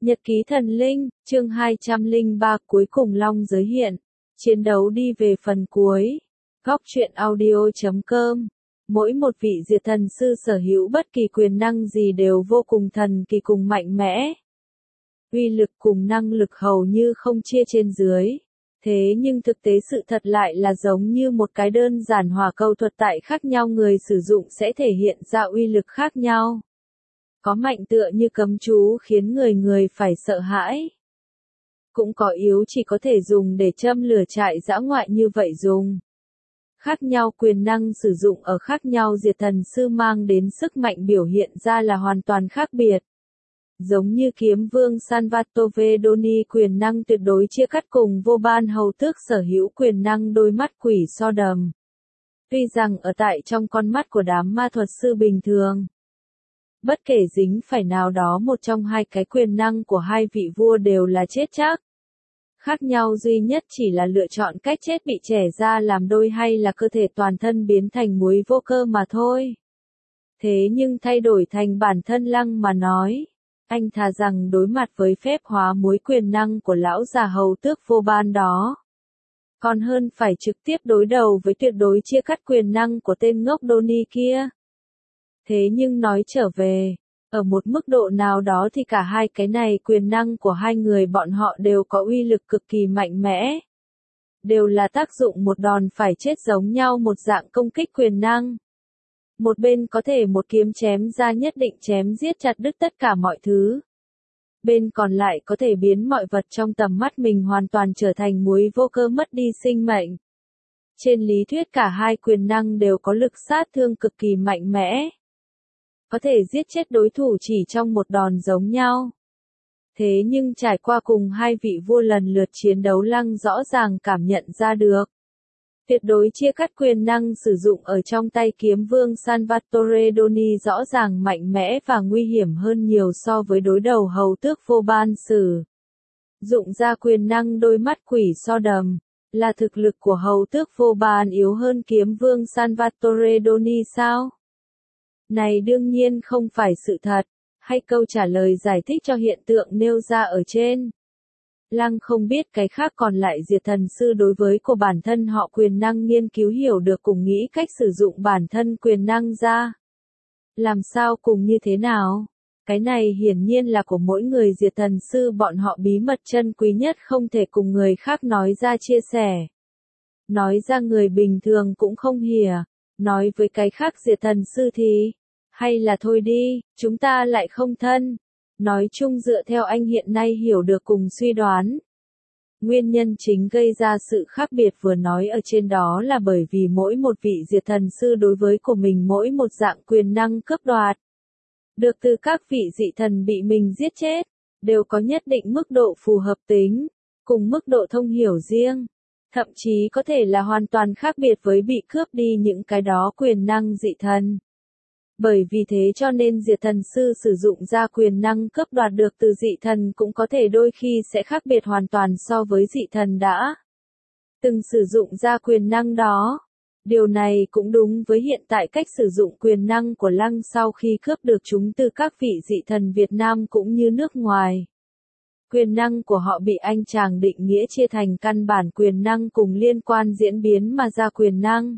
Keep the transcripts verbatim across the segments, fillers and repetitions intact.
Nhật ký thần linh, chương hai trăm lẻ ba cuối cùng long giới hiện. Chiến đấu đi về phần cuối. Góc truyện audio chấm com. Mỗi một vị diệt thần sư sở hữu bất kỳ quyền năng gì đều vô cùng thần kỳ cùng mạnh mẽ. Uy lực cùng năng lực hầu như không chia trên dưới. Thế nhưng thực tế sự thật lại là giống như một cái đơn giản hỏa cầu thuật tại khác nhau người sử dụng sẽ thể hiện ra uy lực khác nhau. Có mạnh tựa như cấm chú khiến người người phải sợ hãi. Cũng có yếu chỉ có thể dùng để châm lửa trại dã ngoại như vậy dùng. Khác nhau quyền năng sử dụng ở khác nhau diệt thần sư mang đến sức mạnh biểu hiện ra là hoàn toàn khác biệt. Giống như kiếm vương Salvatore Doni quyền năng tuyệt đối chia cắt cùng vô ban hầu tước sở hữu quyền năng đôi mắt quỷ so đầm. Tuy rằng ở tại trong con mắt của đám ma thuật sư bình thường, bất kể dính phải nào đó một trong hai cái quyền năng của hai vị vua đều là chết chắc. Khác nhau duy nhất chỉ là lựa chọn cách chết bị chẻ ra làm đôi hay là cơ thể toàn thân biến thành muối vô cơ mà thôi. Thế nhưng thay đổi thành bản thân Lăng mà nói, anh thà rằng đối mặt với phép hóa muối quyền năng của lão già hầu tước vô ban đó. Còn hơn phải trực tiếp đối đầu với tuyệt đối chia cắt quyền năng của tên ngốc Doni kia. Thế nhưng nói trở về, ở một mức độ nào đó thì cả hai cái này quyền năng của hai người bọn họ đều có uy lực cực kỳ mạnh mẽ. Đều là tác dụng một đòn phải chết giống nhau một dạng công kích quyền năng. Một bên có thể một kiếm chém ra nhất định chém giết chặt đứt tất cả mọi thứ. Bên còn lại có thể biến mọi vật trong tầm mắt mình hoàn toàn trở thành muối vô cơ mất đi sinh mệnh. Trên lý thuyết cả hai quyền năng đều có lực sát thương cực kỳ mạnh mẽ. Có thể giết chết đối thủ chỉ trong một đòn giống nhau. Thế nhưng trải qua cùng hai vị vua lần lượt chiến đấu Lăng rõ ràng cảm nhận ra được. Tuyệt đối chia cắt quyền năng sử dụng ở trong tay kiếm vương Salvatore Doni rõ ràng mạnh mẽ và nguy hiểm hơn nhiều so với đối đầu hầu tước vô ban sử. Dụng ra quyền năng đôi mắt quỷ so đầm, là thực lực của hầu tước vô ban yếu hơn kiếm vương Salvatore Doni sao? Này đương nhiên không phải sự thật, hay câu trả lời giải thích cho hiện tượng nêu ra ở trên. Lăng không biết cái khác còn lại diệt thần sư đối với của bản thân họ quyền năng nghiên cứu hiểu được cùng nghĩ cách sử dụng bản thân quyền năng ra. Làm sao cùng như thế nào? Cái này hiển nhiên là của mỗi người diệt thần sư bọn họ bí mật chân quý nhất không thể cùng người khác nói ra chia sẻ. Nói ra người bình thường cũng không hìa, nói với cái khác diệt thần sư thì, hay là thôi đi, chúng ta lại không thân. Nói chung dựa theo anh hiện nay hiểu được cùng suy đoán. Nguyên nhân chính gây ra sự khác biệt vừa nói ở trên đó là bởi vì mỗi một vị diệt thần sư đối với của mình mỗi một dạng quyền năng cướp đoạt. Được từ các vị dị thần bị mình giết chết, đều có nhất định mức độ phù hợp tính, cùng mức độ thông hiểu riêng. Thậm chí có thể là hoàn toàn khác biệt với bị cướp đi những cái đó quyền năng dị thần. Bởi vì thế cho nên diệt thần sư sử dụng ra quyền năng cướp đoạt được từ dị thần cũng có thể đôi khi sẽ khác biệt hoàn toàn so với dị thần đã từng sử dụng ra quyền năng đó. Điều này cũng đúng với hiện tại cách sử dụng quyền năng của Lăng sau khi cướp được chúng từ các vị dị thần Việt Nam cũng như nước ngoài. Quyền năng của họ bị anh chàng định nghĩa chia thành căn bản quyền năng cùng liên quan diễn biến mà ra quyền năng.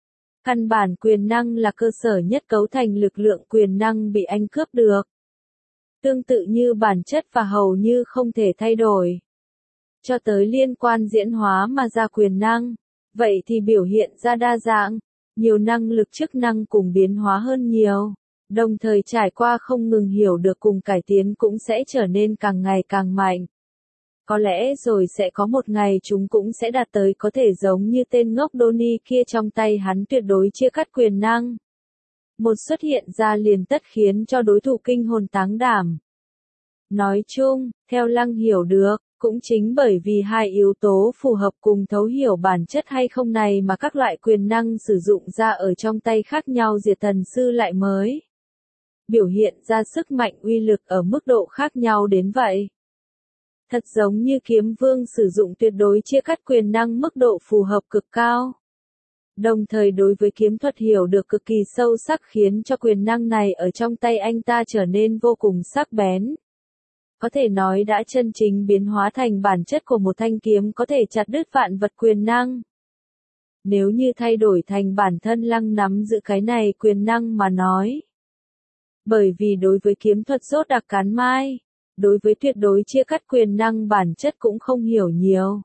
Căn bản quyền năng là cơ sở nhất cấu thành lực lượng quyền năng bị anh cướp được. Tương tự như bản chất và hầu như không thể thay đổi. Cho tới liên quan diễn hóa mà ra quyền năng. Vậy thì biểu hiện ra đa dạng, nhiều năng lực chức năng cùng biến hóa hơn nhiều. Đồng thời trải qua không ngừng hiểu được cùng cải tiến cũng sẽ trở nên càng ngày càng mạnh. Có lẽ rồi sẽ có một ngày chúng cũng sẽ đạt tới có thể giống như tên ngốc Doni kia trong tay hắn tuyệt đối chia cắt quyền năng. Một xuất hiện ra liền tất khiến cho đối thủ kinh hồn táng đảm. Nói chung, theo Lăng hiểu được, cũng chính bởi vì hai yếu tố phù hợp cùng thấu hiểu bản chất hay không này mà các loại quyền năng sử dụng ra ở trong tay khác nhau diệt thần sư lại mới biểu hiện ra sức mạnh uy lực ở mức độ khác nhau đến vậy. Thật giống như kiếm vương sử dụng tuyệt đối chia cắt quyền năng mức độ phù hợp cực cao. Đồng thời đối với kiếm thuật hiểu được cực kỳ sâu sắc khiến cho quyền năng này ở trong tay anh ta trở nên vô cùng sắc bén. có thể nói đã chân chính biến hóa thành bản chất của một thanh kiếm có thể chặt đứt vạn vật quyền năng. Nếu như thay đổi thành bản thân Lăng nắm giữ cái này quyền năng mà nói. Bởi vì đối với kiếm thuật rốt đặc cán mai, đối với tuyệt đối chia cắt quyền năng bản chất cũng không hiểu nhiều.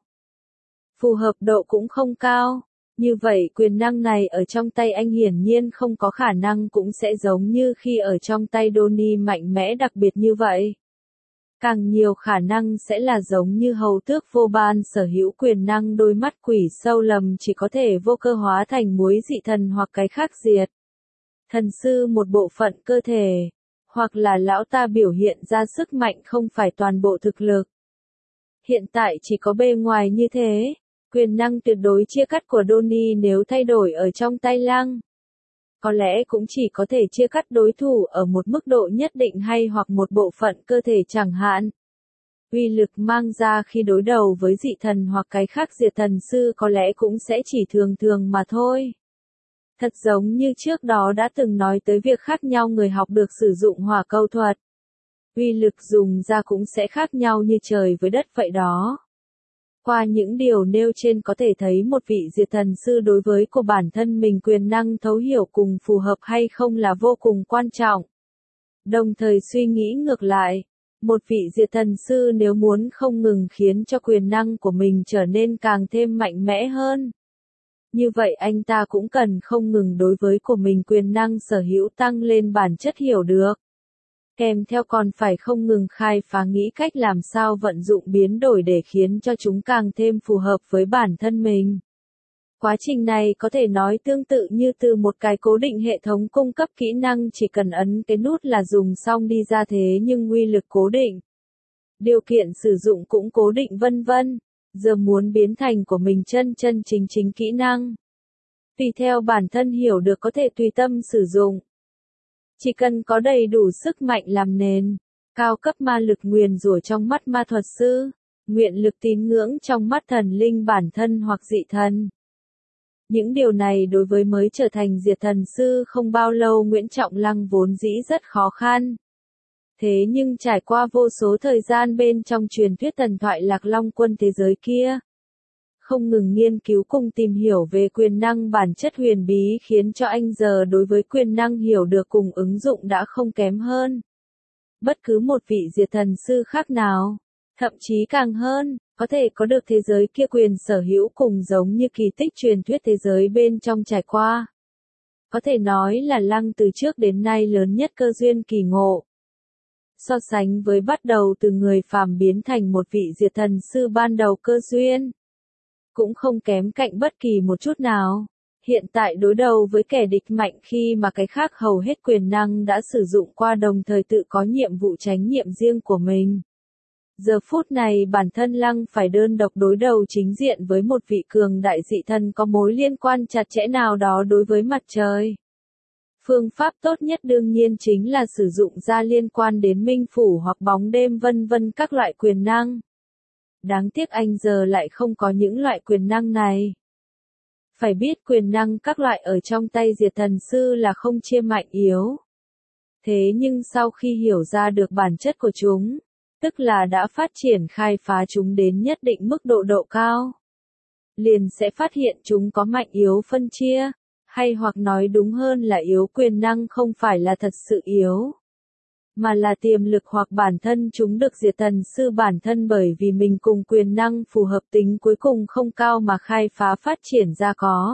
Phù hợp độ cũng không cao. Như vậy quyền năng này ở trong tay anh hiển nhiên không có khả năng cũng sẽ giống như khi ở trong tay Donnie mạnh mẽ đặc biệt như vậy. Càng nhiều khả năng sẽ là giống như hầu tước vô ban sở hữu quyền năng đôi mắt quỷ sâu lầm chỉ có thể vô cơ hóa thành muối dị thần hoặc cái khác diệt. Thần sư một bộ phận cơ thể, hoặc là lão ta biểu hiện ra sức mạnh không phải toàn bộ thực lực. Hiện tại chỉ có bề ngoài như thế. Quyền năng tuyệt đối chia cắt của Donnie nếu thay đổi ở trong tay Lăng. Có lẽ cũng chỉ có thể chia cắt đối thủ ở một mức độ nhất định hay hoặc một bộ phận cơ thể chẳng hạn. Uy lực mang ra khi đối đầu với dị thần hoặc cái khác diệt thần sư có lẽ cũng sẽ chỉ thường thường mà thôi. Thật giống như trước đó đã từng nói tới việc khác nhau người học được sử dụng hỏa câu thuật. Uy lực dùng ra cũng sẽ khác nhau như trời với đất vậy đó. Qua những điều nêu trên có thể thấy một vị diệt thần sư đối với của bản thân mình quyền năng thấu hiểu cùng phù hợp hay không là vô cùng quan trọng. Đồng thời suy nghĩ ngược lại, một vị diệt thần sư nếu muốn không ngừng khiến cho quyền năng của mình trở nên càng thêm mạnh mẽ hơn. Như vậy anh ta cũng cần không ngừng đối với của mình quyền năng sở hữu tăng lên bản chất hiểu được. Kèm theo còn phải không ngừng khai phá nghĩ cách làm sao vận dụng biến đổi để khiến cho chúng càng thêm phù hợp với bản thân mình. Quá trình này có thể nói tương tự như từ một cái cố định hệ thống cung cấp kỹ năng chỉ cần ấn cái nút là dùng xong đi ra thế nhưng uy lực cố định. Điều kiện sử dụng cũng cố định vân vân. Giờ muốn biến thành của mình chân chân chính chính kỹ năng. Tùy theo bản thân hiểu được có thể tùy tâm sử dụng. Chỉ cần có đầy đủ sức mạnh làm nền, cao cấp ma lực nguyền rủa trong mắt ma thuật sư, nguyện lực tín ngưỡng trong mắt thần linh bản thân hoặc dị thần. Những điều này đối với mới trở thành diệt thần sư không bao lâu Nguyễn Trọng Lăng vốn dĩ rất khó khăn. Thế nhưng trải qua vô số thời gian bên trong truyền thuyết thần thoại Lạc Long Quân thế giới kia, không ngừng nghiên cứu cùng tìm hiểu về quyền năng bản chất huyền bí khiến cho anh giờ đối với quyền năng hiểu được cùng ứng dụng đã không kém hơn. Bất cứ một vị diệt thần sư khác nào, thậm chí càng hơn, có thể có được thế giới kia quyền sở hữu cùng giống như kỳ tích truyền thuyết thế giới bên trong trải qua. Có thể nói là Lăng từ trước đến nay lớn nhất cơ duyên kỳ ngộ. So sánh với bắt đầu từ người phàm biến thành một vị diệt thần sư ban đầu cơ duyên, cũng không kém cạnh bất kỳ một chút nào. Hiện tại đối đầu với kẻ địch mạnh khi mà cái khác hầu hết quyền năng đã sử dụng qua đồng thời tự có nhiệm vụ tránh nhiệm riêng của mình. Giờ phút này bản thân Lăng phải đơn độc đối đầu chính diện với một vị cường đại dị thần có mối liên quan chặt chẽ nào đó đối với mặt trời. Phương pháp tốt nhất đương nhiên chính là sử dụng ra liên quan đến minh phủ hoặc bóng đêm vân vân các loại quyền năng. Đáng tiếc anh giờ lại không có những loại quyền năng này. Phải biết quyền năng các loại ở trong tay diệt thần sư là không chia mạnh yếu. Thế nhưng sau khi hiểu ra được bản chất của chúng, tức là đã phát triển khai phá chúng đến nhất định mức độ độ cao, liền sẽ phát hiện chúng có mạnh yếu phân chia, hay hoặc nói đúng hơn là yếu quyền năng không phải là thật sự yếu, mà là tiềm lực hoặc bản thân chúng được diệt thần sư bản thân bởi vì mình cùng quyền năng phù hợp tính cuối cùng không cao mà khai phá phát triển ra có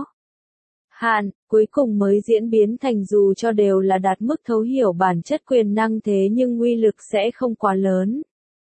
hạn, cuối cùng mới diễn biến thành dù cho đều là đạt mức thấu hiểu bản chất quyền năng thế nhưng uy lực sẽ không quá lớn.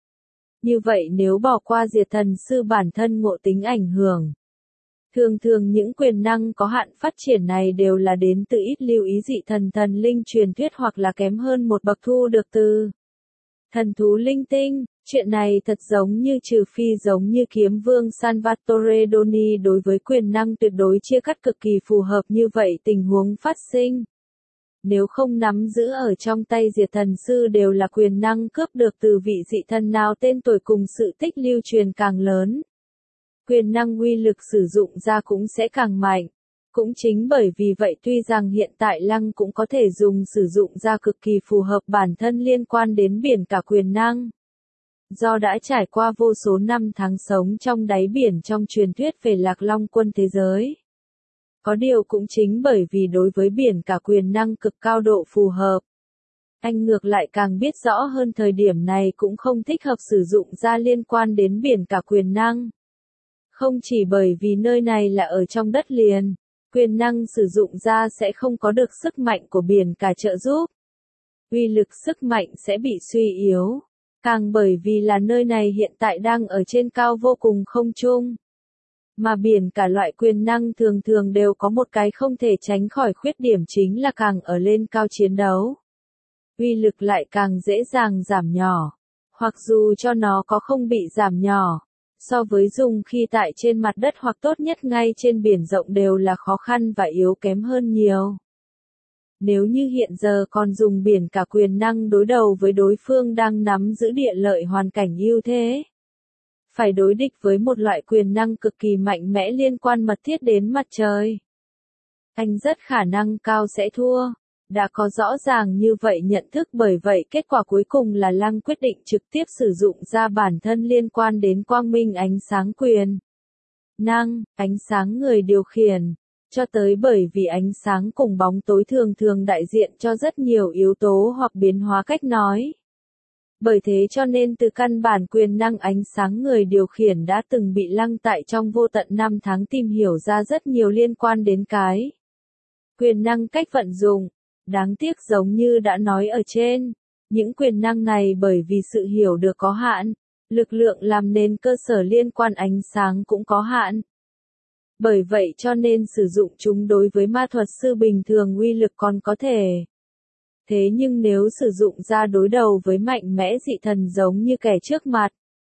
Như vậy nếu bỏ qua diệt thần sư bản thân ngộ tính ảnh hưởng, thường thường những quyền năng có hạn phát triển này đều là đến từ ít lưu ý dị thần thần linh truyền thuyết hoặc là kém hơn một bậc thu được từ thần thú linh tinh. Chuyện này thật giống như trừ phi giống như kiếm vương Salvatore Doni đối với quyền năng tuyệt đối chia cắt cực kỳ phù hợp như vậy tình huống phát sinh. Nếu không nắm giữ ở trong tay diệt thần sư đều là quyền năng cướp được từ vị dị thần nào tên tuổi cùng sự tích lưu truyền càng lớn. Quyền năng uy lực sử dụng ra cũng sẽ càng mạnh. Cũng chính bởi vì vậy tuy rằng hiện tại Lăng cũng có thể dùng sử dụng ra cực kỳ phù hợp bản thân liên quan đến biển cả quyền năng. Do đã trải qua vô số năm tháng sống trong đáy biển trong truyền thuyết về Lạc Long quân thế giới. Có điều cũng chính bởi vì đối với biển cả quyền năng cực cao độ phù hợp. Anh ngược lại càng biết rõ hơn thời điểm này cũng không thích hợp sử dụng ra liên quan đến biển cả quyền năng. Không chỉ bởi vì nơi này là ở trong đất liền, quyền năng sử dụng ra sẽ không có được sức mạnh của biển cả trợ giúp. Uy lực sức mạnh sẽ bị suy yếu. Càng bởi vì là nơi này hiện tại đang ở trên cao vô cùng không trung. Mà biển cả loại quyền năng thường thường đều có một cái không thể tránh khỏi khuyết điểm chính là càng ở lên cao chiến đấu. Uy lực lại càng dễ dàng giảm nhỏ. Hoặc dù cho nó có không bị giảm nhỏ, so với dùng khi tại trên mặt đất hoặc tốt nhất ngay trên biển rộng đều là khó khăn và yếu kém hơn nhiều. Nếu như hiện giờ còn dùng biển cả quyền năng đối đầu với đối phương đang nắm giữ địa lợi hoàn cảnh ưu thế. Phải đối địch với một loại quyền năng cực kỳ mạnh mẽ liên quan mật thiết đến mặt trời. Anh rất khả năng cao sẽ thua. Đã có rõ ràng như vậy nhận thức, bởi vậy kết quả cuối cùng là Lăng quyết định trực tiếp sử dụng ra bản thân liên quan đến quang minh ánh sáng quyền năng, ánh sáng người điều khiển. Cho tới bởi vì ánh sáng cùng bóng tối thường thường đại diện cho rất nhiều yếu tố hoặc biến hóa cách nói. Bởi thế cho nên từ căn bản quyền năng ánh sáng người điều khiển đã từng bị Lăng tại trong vô tận năm tháng tìm hiểu ra rất nhiều liên quan đến cái quyền năng cách vận dụng. Đáng tiếc giống như đã nói ở trên, những quyền năng này bởi vì sự hiểu được có hạn, lực lượng làm nên cơ sở liên quan ánh sáng cũng có hạn. Bởi vậy cho nên sử dụng chúng đối với ma thuật sư bình thường uy lực còn có thể. Thế nhưng nếu sử dụng ra đối đầu với mạnh mẽ dị thần giống như kẻ trước mặt,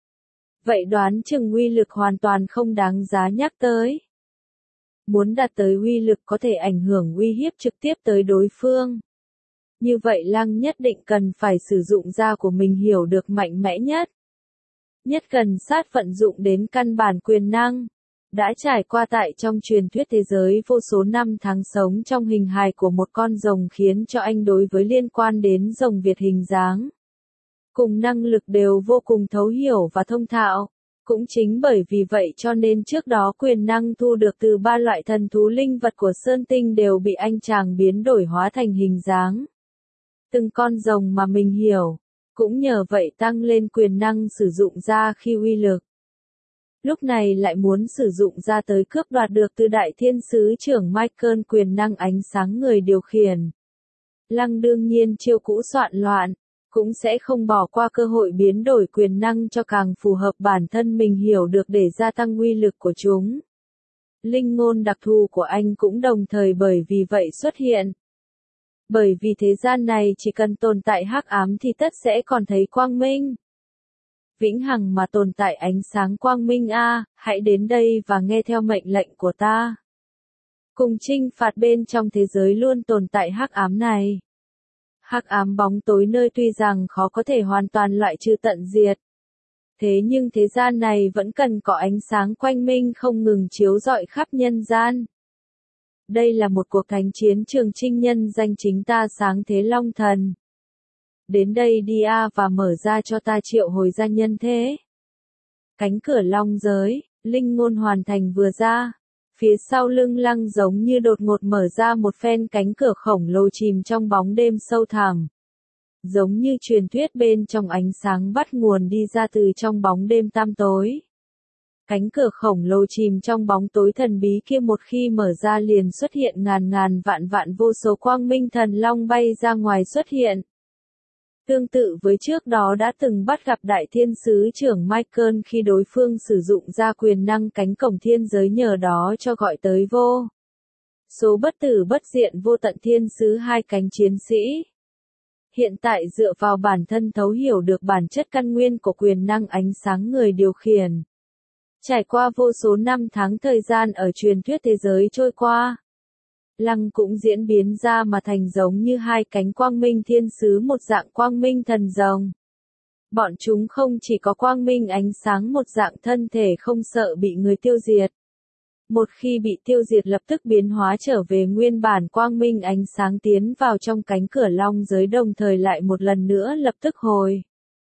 vậy đoán chừng uy lực hoàn toàn không đáng giá nhắc tới. Muốn đạt tới uy lực có thể ảnh hưởng uy hiếp trực tiếp tới đối phương. Như vậy Lăng nhất định cần phải sử dụng ra của mình hiểu được mạnh mẽ nhất. Nhất gần sát vận dụng đến căn bản quyền năng. Đã trải qua tại trong truyền thuyết thế giới vô số năm tháng sống trong hình hài của một con rồng khiến cho anh đối với liên quan đến rồng Việt hình dáng. Cùng năng lực đều vô cùng thấu hiểu và thông thạo. Cũng chính bởi vì vậy cho nên trước đó quyền năng thu được từ ba loại thần thú linh vật của Sơn Tinh đều bị anh chàng biến đổi hóa thành hình dáng. Từng con rồng mà mình hiểu, cũng nhờ vậy tăng lên quyền năng sử dụng ra khi uy lực. Lúc này lại muốn sử dụng ra tới cướp đoạt được từ đại thiên sứ trưởng Michael quyền năng ánh sáng người điều khiển. Lăng đương nhiên chiêu cũ soạn loạn. Cũng sẽ không bỏ qua cơ hội biến đổi quyền năng cho càng phù hợp bản thân mình hiểu được để gia tăng uy lực của chúng. Linh ngôn đặc thù của anh cũng đồng thời bởi vì vậy xuất hiện. Bởi vì thế gian này chỉ cần tồn tại hắc ám thì tất sẽ còn thấy quang minh. Vĩnh hằng mà tồn tại ánh sáng quang minh a, hãy đến đây và nghe theo mệnh lệnh của ta. Cùng chinh phạt bên trong thế giới luôn tồn tại hắc ám này. Hắc ám bóng tối nơi tuy rằng khó có thể hoàn toàn loại trừ tận diệt. Thế nhưng thế gian này vẫn cần có ánh sáng quanh minh không ngừng chiếu rọi khắp nhân gian. Đây là một cuộc thánh chiến trường trinh nhân danh chính ta sáng thế Long Thần. Đến đây đi a và mở ra cho ta triệu hồi ra nhân thế. Cánh cửa long giới, linh ngôn hoàn thành vừa ra. Phía sau lưng Lăng giống như đột ngột mở ra một phen cánh cửa khổng lồ chìm trong bóng đêm sâu thẳm. Giống như truyền thuyết bên trong ánh sáng bắt nguồn đi ra từ trong bóng đêm tăm tối. Cánh cửa khổng lồ chìm trong bóng tối thần bí kia một khi mở ra liền xuất hiện ngàn ngàn vạn vạn vô số quang minh thần long bay ra ngoài xuất hiện. Tương tự với trước đó đã từng bắt gặp đại thiên sứ trưởng Michael khi đối phương sử dụng ra quyền năng cánh cổng thiên giới nhờ đó cho gọi tới vô số bất tử bất diện vô tận thiên sứ hai cánh chiến sĩ. Hiện tại dựa vào bản thân thấu hiểu được bản chất căn nguyên của quyền năng ánh sáng người điều khiển. Trải qua vô số năm tháng thời gian ở truyền thuyết thế giới trôi qua. Lăng cũng diễn biến ra mà thành giống như hai cánh quang minh thiên sứ một dạng quang minh thần rồng. Bọn chúng không chỉ có quang minh ánh sáng một dạng thân thể không sợ bị người tiêu diệt. Một khi bị tiêu diệt lập tức biến hóa trở về nguyên bản quang minh ánh sáng tiến vào trong cánh cửa long giới đồng thời lại một lần nữa lập tức hồi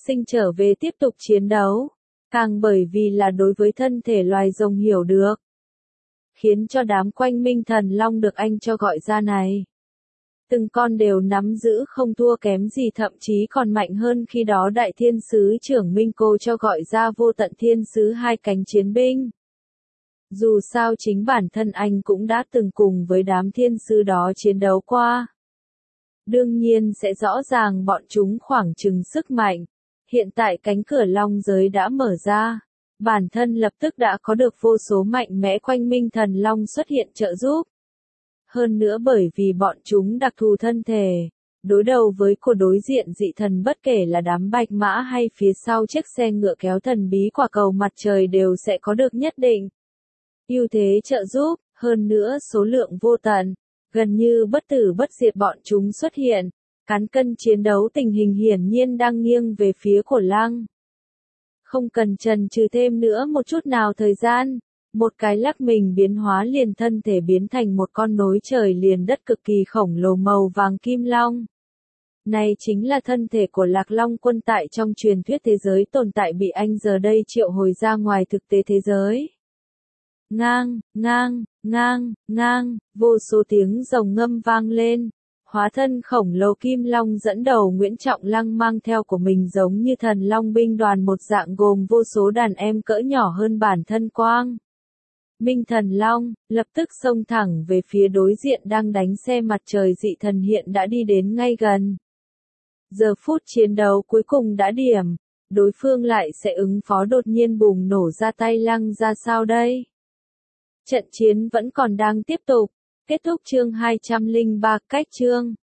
sinh trở về tiếp tục chiến đấu, càng bởi vì là đối với thân thể loài rồng hiểu được. Khiến cho đám quanh Minh Thần Long được anh cho gọi ra này. Từng con đều nắm giữ không thua kém gì, thậm chí còn mạnh hơn khi đó Đại Thiên Sứ trưởng Minh Cô cho gọi ra Vô Tận Thiên Sứ hai cánh chiến binh. Dù sao chính bản thân anh cũng đã từng cùng với đám thiên sứ đó chiến đấu qua. Đương nhiên sẽ rõ ràng bọn chúng khoảng chừng sức mạnh. Hiện tại cánh cửa long giới đã mở ra. Bản thân lập tức đã có được vô số mạnh mẽ quanh Minh Thần Long xuất hiện trợ giúp. Hơn nữa bởi vì bọn chúng đặc thù thân thể, đối đầu với của đối diện dị thần bất kể là đám bạch mã hay phía sau chiếc xe ngựa kéo thần bí quả cầu mặt trời đều sẽ có được nhất định ưu thế trợ giúp, hơn nữa số lượng vô tận, gần như bất tử bất diệt bọn chúng xuất hiện, cán cân chiến đấu tình hình hiển nhiên đang nghiêng về phía của Lăng. Không cần chần chừ thêm nữa một chút nào thời gian, một cái lắc mình biến hóa liền thân thể biến thành một con nối trời liền đất cực kỳ khổng lồ màu vàng kim long. Này chính là thân thể của Lạc Long Quân tại trong truyền thuyết thế giới tồn tại bị anh giờ đây triệu hồi ra ngoài thực tế thế giới. Ngang, ngang, ngang, ngang, vô số tiếng rồng ngâm vang lên. Hóa thân khổng lồ kim long dẫn đầu Nguyễn Trọng Lăng mang theo của mình giống như thần long binh đoàn một dạng gồm vô số đàn em cỡ nhỏ hơn bản thân Quang Minh Thần Long, lập tức xông thẳng về phía đối diện đang đánh xe mặt trời dị thần hiện đã đi đến ngay gần. Giờ phút chiến đấu cuối cùng đã điểm, đối phương lại sẽ ứng phó đột nhiên bùng nổ ra tay Lăng ra sao đây? Trận chiến vẫn còn đang tiếp tục, kết thúc chương hai trăm lẻ ba, cách chương.